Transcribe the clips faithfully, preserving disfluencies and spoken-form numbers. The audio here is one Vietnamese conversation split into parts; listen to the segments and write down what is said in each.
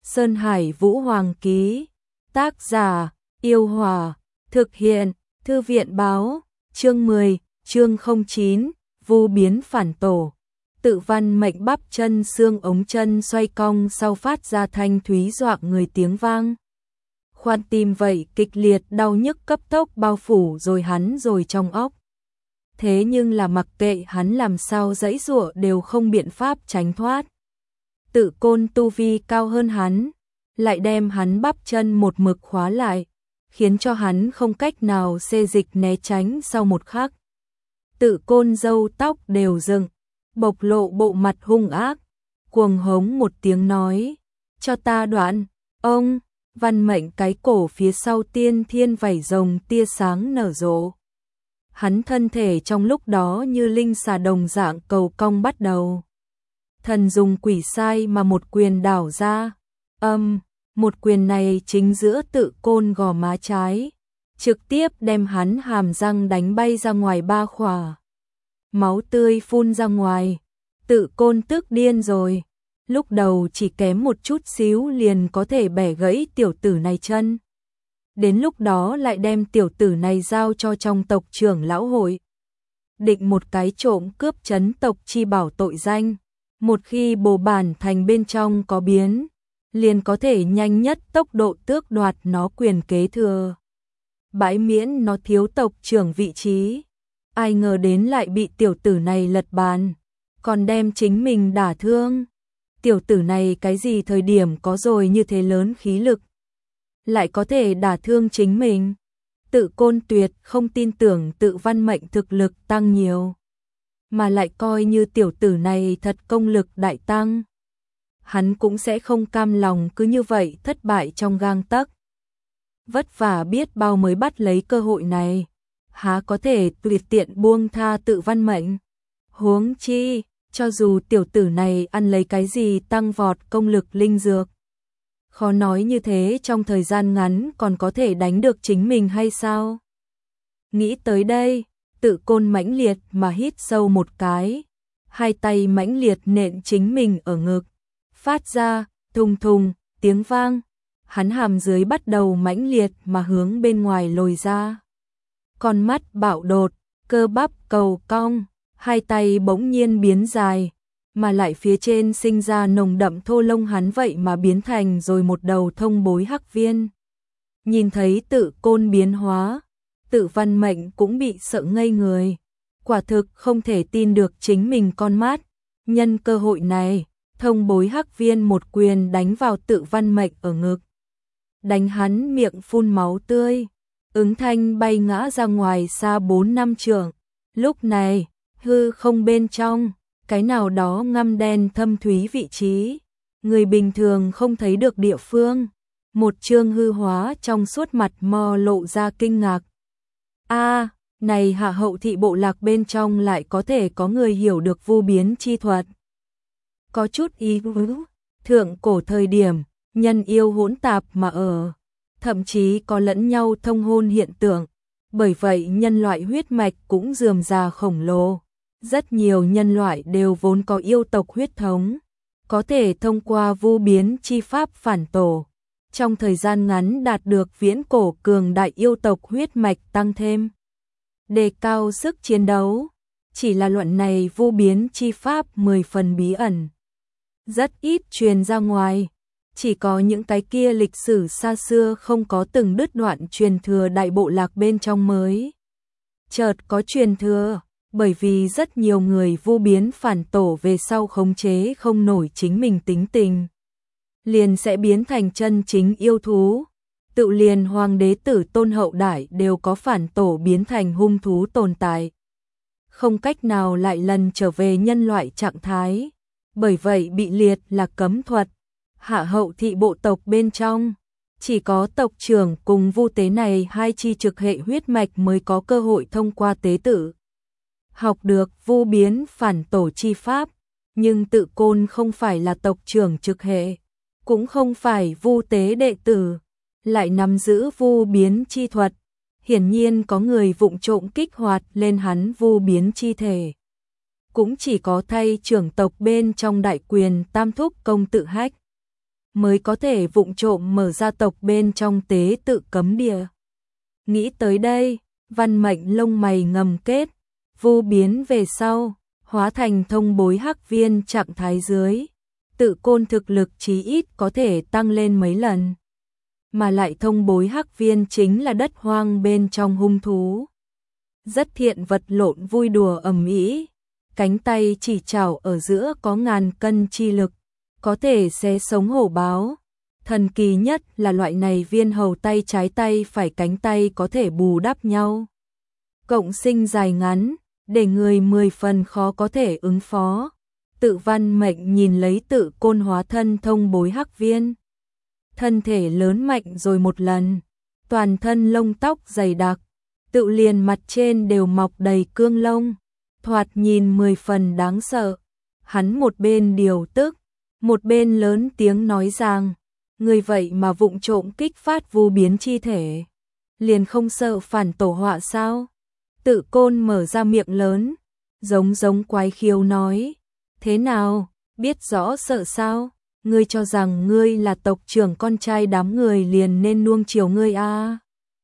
Sơn Hải Vũ Hoàng ký. Tác giả, Yêu Hòa. Thực hiện, Thư viện báo. Chương mười, chương không chín, Vu biến phản tổ. Tự văn mệnh bắp chân xương ống chân xoay cong sau phát ra thanh thúy dọa người tiếng vang. Khoan tim vậy kịch liệt đau nhức cấp tốc bao phủ rồi hắn rồi trong óc. Thế nhưng là mặc kệ hắn làm sao giãy giụa đều không biện pháp tránh thoát. Tự côn tu vi cao hơn hắn, lại đem hắn bắp chân một mực khóa lại, khiến cho hắn không cách nào xê dịch né tránh sau một khắc. Tự côn râu tóc đều dựng, bộc lộ bộ mặt hung ác, cuồng hống một tiếng nói, cho ta đoạn, ông, văn mệnh cái cổ phía sau tiên thiên vảy rồng tia sáng nở rộ. Hắn thân thể trong lúc đó như linh xà đồng dạng cầu cong bắt đầu. Thần dùng quỷ sai mà một quyền đảo ra, âm, một quyền này chính giữa tự côn gò má trái, trực tiếp đem hắn hàm răng đánh bay ra ngoài ba khỏa. Máu tươi phun ra ngoài, tự côn tức điên rồi, lúc đầu chỉ kém một chút xíu liền có thể bẻ gãy tiểu tử này chân. Đến lúc đó lại đem tiểu tử này giao cho trong tộc trưởng lão hội. Định một cái trộm cướp trấn tộc chi bảo tội danh, một khi bồ bản thành bên trong có biến, liền có thể nhanh nhất tốc độ tước đoạt nó quyền kế thừa. Bãi miễn nó thiếu tộc trưởng vị trí. Ai ngờ đến lại bị tiểu tử này lật bàn, còn đem chính mình đả thương. Tiểu tử này cái gì thời điểm có rồi như thế lớn khí lực, lại có thể đả thương chính mình. Tự côn tuyệt không tin tưởng tự văn mệnh thực lực tăng nhiều, mà lại coi như tiểu tử này thật công lực đại tăng. Hắn cũng sẽ không cam lòng cứ như vậy thất bại trong gang tấc. Vất vả biết bao mới bắt lấy cơ hội này, há có thể tuyệt tiện buông tha tự văn mệnh. Huống chi, cho dù tiểu tử này ăn lấy cái gì tăng vọt công lực linh dược, khó nói như thế trong thời gian ngắn còn có thể đánh được chính mình hay sao? Nghĩ tới đây, tự côn mãnh liệt mà hít sâu một cái, hai tay mãnh liệt nện chính mình ở ngực, phát ra thùng thùng tiếng vang, hắn hàm dưới bắt đầu mãnh liệt mà hướng bên ngoài lồi ra. Con mắt bạo đột, cơ bắp cầu cong, hai tay bỗng nhiên biến dài, mà lại phía trên sinh ra nồng đậm thô lông hắn vậy mà biến thành rồi một đầu thông bối hắc viên. Nhìn thấy tự côn biến hóa, tự văn mệnh cũng bị sợ ngây người, quả thực không thể tin được chính mình con mắt. Nhân cơ hội này, thông bối hắc viên một quyền đánh vào tự văn mệnh ở ngực, đánh hắn miệng phun máu tươi, ứng thanh bay ngã ra ngoài xa bốn năm trượng. Lúc này, hư không bên trong, cái nào đó ngăm đen thâm thúy vị trí, người bình thường không thấy được địa phương, một chương hư hóa trong suốt mặt mò lộ ra kinh ngạc. A, này hạ hậu thị bộ lạc bên trong lại có thể có người hiểu được vu biến chi thuật. Có chút ý tứ, thượng cổ thời điểm, nhân yêu hỗn tạp mà ở, thậm chí có lẫn nhau thông hôn hiện tượng, bởi vậy nhân loại huyết mạch cũng rườm rà khổng lồ. Rất nhiều nhân loại đều vốn có yêu tộc huyết thống, có thể thông qua vu biến chi pháp phản tổ, trong thời gian ngắn đạt được viễn cổ cường đại yêu tộc huyết mạch tăng thêm, đề cao sức chiến đấu. Chỉ là luận này vu biến chi pháp mười phần bí ẩn, rất ít truyền ra ngoài, chỉ có những cái kia lịch sử xa xưa không có từng đứt đoạn truyền thừa đại bộ lạc bên trong mới chợt có truyền thừa. Bởi vì rất nhiều người vu biến phản tổ về sau khống chế không nổi chính mình tính tình, liền sẽ biến thành chân chính yêu thú. Tự liền hoàng đế tử tôn hậu đại đều có phản tổ biến thành hung thú tồn tại, không cách nào lại lần trở về nhân loại trạng thái, bởi vậy bị liệt là cấm thuật. Hạ hậu thị bộ tộc bên trong, chỉ có tộc trưởng cùng vu tế này hai chi trực hệ huyết mạch mới có cơ hội thông qua tế tự học được vu biến phản tổ chi pháp, nhưng tự côn không phải là tộc trưởng trực hệ, cũng không phải vu tế đệ tử, lại nắm giữ vu biến chi thuật. Hiển nhiên có người vụng trộm kích hoạt lên hắn vu biến chi thể. Cũng chỉ có thay trưởng tộc bên trong đại quyền tam thúc công tự hách mới có thể vụng trộm mở ra tộc bên trong tế tự cấm địa. Nghĩ tới đây, Văn Mệnh lông mày ngầm kết, vô biến về sau, hóa thành thông bối hắc viên trạng thái dưới. Tự côn thực lực chí ít có thể tăng lên mấy lần. Mà lại thông bối hắc viên chính là đất hoang bên trong hung thú. Rất thiện vật lộn vui đùa ầm ĩ, cánh tay chỉ chảo ở giữa có ngàn cân chi lực, có thể xé sống hổ báo. Thần kỳ nhất là loại này viên hầu tay trái tay phải cánh tay có thể bù đắp nhau. Cộng sinh dài ngắn, để người mười phần khó có thể ứng phó. Tự Văn Mệnh nhìn lấy tự côn hóa thân thông bối hắc viên. Thân thể lớn mạnh rồi một lần, toàn thân lông tóc dày đặc, tự liền mặt trên đều mọc đầy cương lông, thoạt nhìn mười phần đáng sợ. Hắn một bên điều tức, một bên lớn tiếng nói rằng, người vậy mà vụng trộm kích phát vu biến chi thể, liền không sợ phản tổ họa sao? Tự côn mở ra miệng lớn, giống giống quái khiếu nói, thế nào, biết rõ sợ sao? Ngươi cho rằng ngươi là tộc trưởng con trai đám người liền nên nuông chiều ngươi à?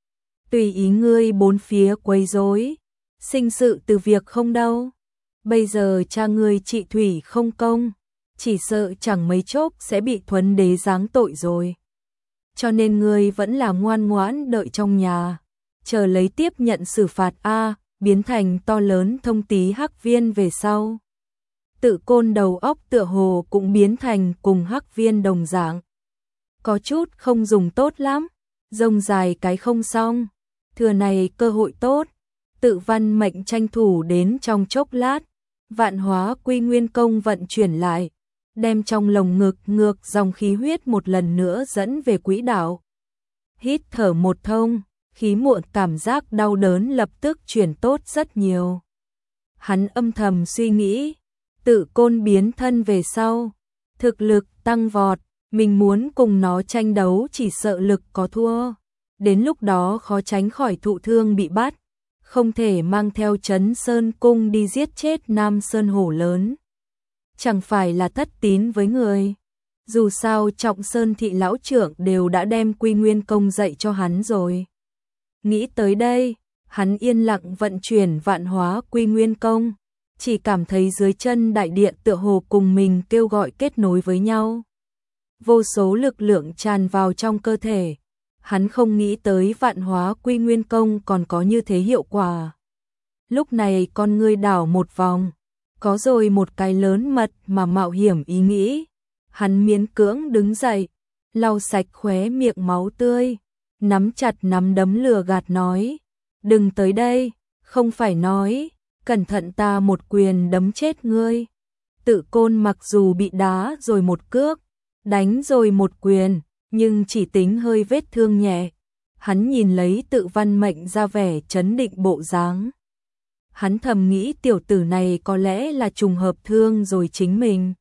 Tùy ý ngươi bốn phía quấy rối, sinh sự từ việc không đâu. Bây giờ cha ngươi trị thủy không công, chỉ sợ chẳng mấy chốc sẽ bị Thuấn đế giáng tội rồi. Cho nên ngươi vẫn là ngoan ngoãn đợi trong nhà, chờ lấy tiếp nhận xử phạt a, biến thành to lớn thông tí hắc viên về sau. Tự côn đầu óc tựa hồ cũng biến thành cùng hắc viên đồng dạng. Có chút không dùng tốt lắm, rông dài cái không xong, thừa này cơ hội tốt. Tự Văn Mệnh tranh thủ đến trong chốc lát, vạn hóa quy nguyên công vận chuyển lại, đem trong lồng ngực ngược dòng khí huyết một lần nữa dẫn về quỹ đạo. Hít thở một thông, khí muộn cảm giác đau đớn lập tức chuyển tốt rất nhiều. Hắn âm thầm suy nghĩ, tự côn biến thân về sau, thực lực tăng vọt, mình muốn cùng nó tranh đấu chỉ sợ lực có thua. Đến lúc đó khó tránh khỏi thụ thương bị bắt, không thể mang theo Trấn Sơn Cung đi giết chết Nam Sơn Hổ lớn. Chẳng phải là thất tín với người. Dù sao Trọng Sơn thị lão trưởng đều đã đem Quy Nguyên công dạy cho hắn rồi. Nghĩ tới đây, hắn yên lặng vận chuyển vạn hóa Quy Nguyên công, chỉ cảm thấy dưới chân đại địa tựa hồ cùng mình kêu gọi kết nối với nhau. Vô số lực lượng tràn vào trong cơ thể. Hắn không nghĩ tới vạn hóa Quy Nguyên công còn có như thế hiệu quả. Lúc này con ngươi đảo một vòng, có rồi một cái lớn mật mà mạo hiểm ý nghĩ. Hắn miễn cưỡng đứng dậy, lau sạch khóe miệng máu tươi, nắm chặt nắm đấm lừa gạt nói, đừng tới đây, không phải nói, cẩn thận ta một quyền đấm chết ngươi. Tự côn mặc dù bị đá rồi một cước, đánh rồi một quyền, nhưng chỉ tính hơi vết thương nhẹ. Hắn nhìn lấy tự Văn Mệnh ra vẻ trấn định bộ dáng. Hắn thầm nghĩ tiểu tử này có lẽ là trùng hợp thương rồi chính mình.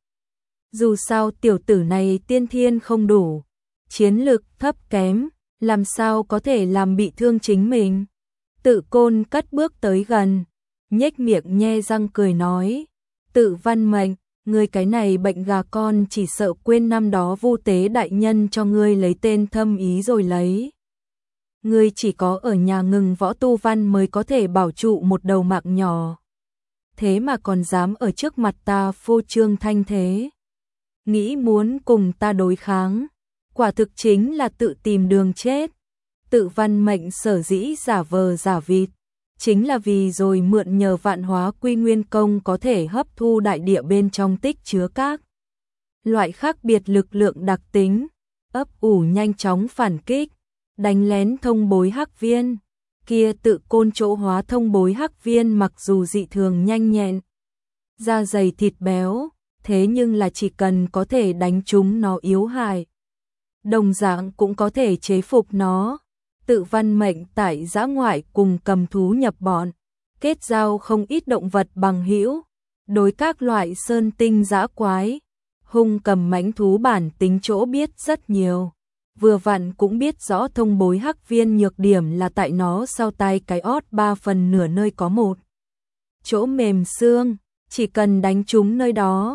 Dù sao tiểu tử này tiên thiên không đủ, chiến lực thấp kém, làm sao có thể làm bị thương chính mình. Tự côn cất bước tới gần, nhếch miệng nhe răng cười nói, tự Văn Mệnh, ngươi cái này bệnh gà con chỉ sợ quên năm đó Vu Tế đại nhân cho ngươi lấy tên thâm ý rồi lấy. Ngươi chỉ có ở nhà ngừng võ tu văn mới có thể bảo trụ một đầu mạng nhỏ. Thế mà còn dám ở trước mặt ta phô trương thanh thế. Nghĩ muốn cùng ta đối kháng, quả thực chính là tự tìm đường chết. Tự Văn Mệnh sở dĩ giả vờ giả vịt, chính là vì rồi mượn nhờ vạn hóa Quy Nguyên công có thể hấp thu đại địa bên trong tích chứa các loại khác biệt lực lượng đặc tính, ấp ủ nhanh chóng phản kích, đánh lén thông bối hắc viên. Kia tự côn chỗ hóa thông bối hắc viên mặc dù dị thường nhanh nhẹn, da dày thịt béo, thế nhưng là chỉ cần có thể đánh trúng nó yếu hại, đồng dạng cũng có thể chế phục nó. Tự Văn Mệnh tại dã ngoại cùng cầm thú nhập bọn, kết giao không ít động vật bằng hữu, đối các loại sơn tinh dã quái, hung cầm mãnh thú bản tính chỗ biết rất nhiều. Vừa vặn cũng biết rõ thông bối hắc viên nhược điểm là tại nó sau tai cái ót ba phần nửa nơi có một chỗ mềm xương, chỉ cần đánh trúng nơi đó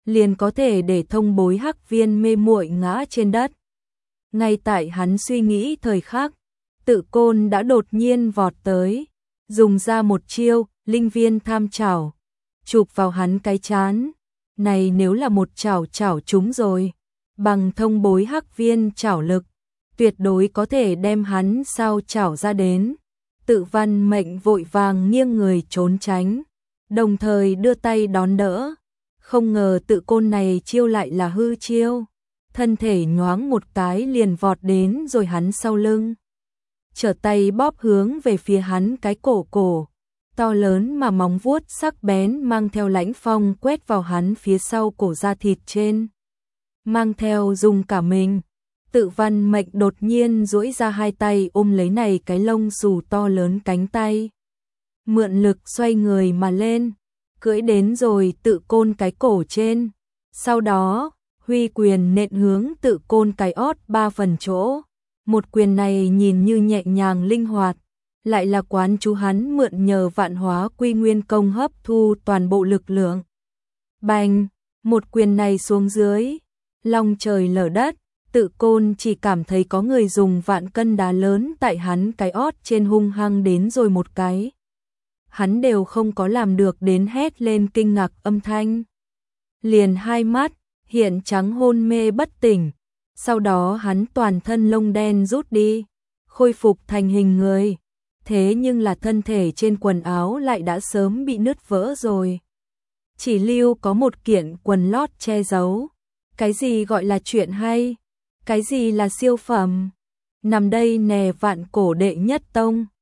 liền có thể để thông bối hắc viên mê muội ngã trên đất. Ngay tại hắn suy nghĩ thời khắc, Tự Côn đã đột nhiên vọt tới, dùng ra một chiêu, linh viên tham chảo, chụp vào hắn cái trán. Này nếu là một chảo chảo trúng rồi, bằng thông bối hắc viên chảo lực, tuyệt đối có thể đem hắn sao chảo ra đến. Tự Văn Mệnh vội vàng nghiêng người trốn tránh, đồng thời đưa tay đón đỡ. Không ngờ Tự Côn này chiêu lại là hư chiêu, thân thể nhoáng một cái liền vọt đến rồi hắn sau lưng. Trở tay bóp hướng về phía hắn cái cổ cổ, to lớn mà móng vuốt sắc bén mang theo lãnh phong quét vào hắn phía sau cổ da thịt trên. Mang theo dùng cả mình, Tự Văn Mệnh đột nhiên duỗi ra hai tay ôm lấy này cái lông xù to lớn cánh tay. Mượn lực xoay người mà lên, cưỡi đến rồi Tự Côn cái cổ trên. Sau đó, huy quyền nện hướng Tự Côn cái ót ba phần chỗ. Một quyền này nhìn như nhẹ nhàng linh hoạt, lại là quán chú hắn mượn nhờ vạn hóa quy nguyên công hấp thu toàn bộ lực lượng. Bành, một quyền này xuống dưới, long trời lở đất, Tự Côn chỉ cảm thấy có người dùng vạn cân đá lớn tại hắn cái ót trên hung hăng đến rồi một cái. Hắn đều không có làm được đến hét lên kinh ngạc âm thanh. Liền hai mắt, hiện trắng hôn mê bất tỉnh. Sau đó hắn toàn thân lông đen rút đi, khôi phục thành hình người. Thế nhưng là thân thể trên quần áo lại đã sớm bị nứt vỡ rồi. Chỉ lưu có một kiện quần lót che giấu. Cái gì gọi là chuyện hay? Cái gì là siêu phẩm? Nằm đây nè vạn cổ đệ nhất tông.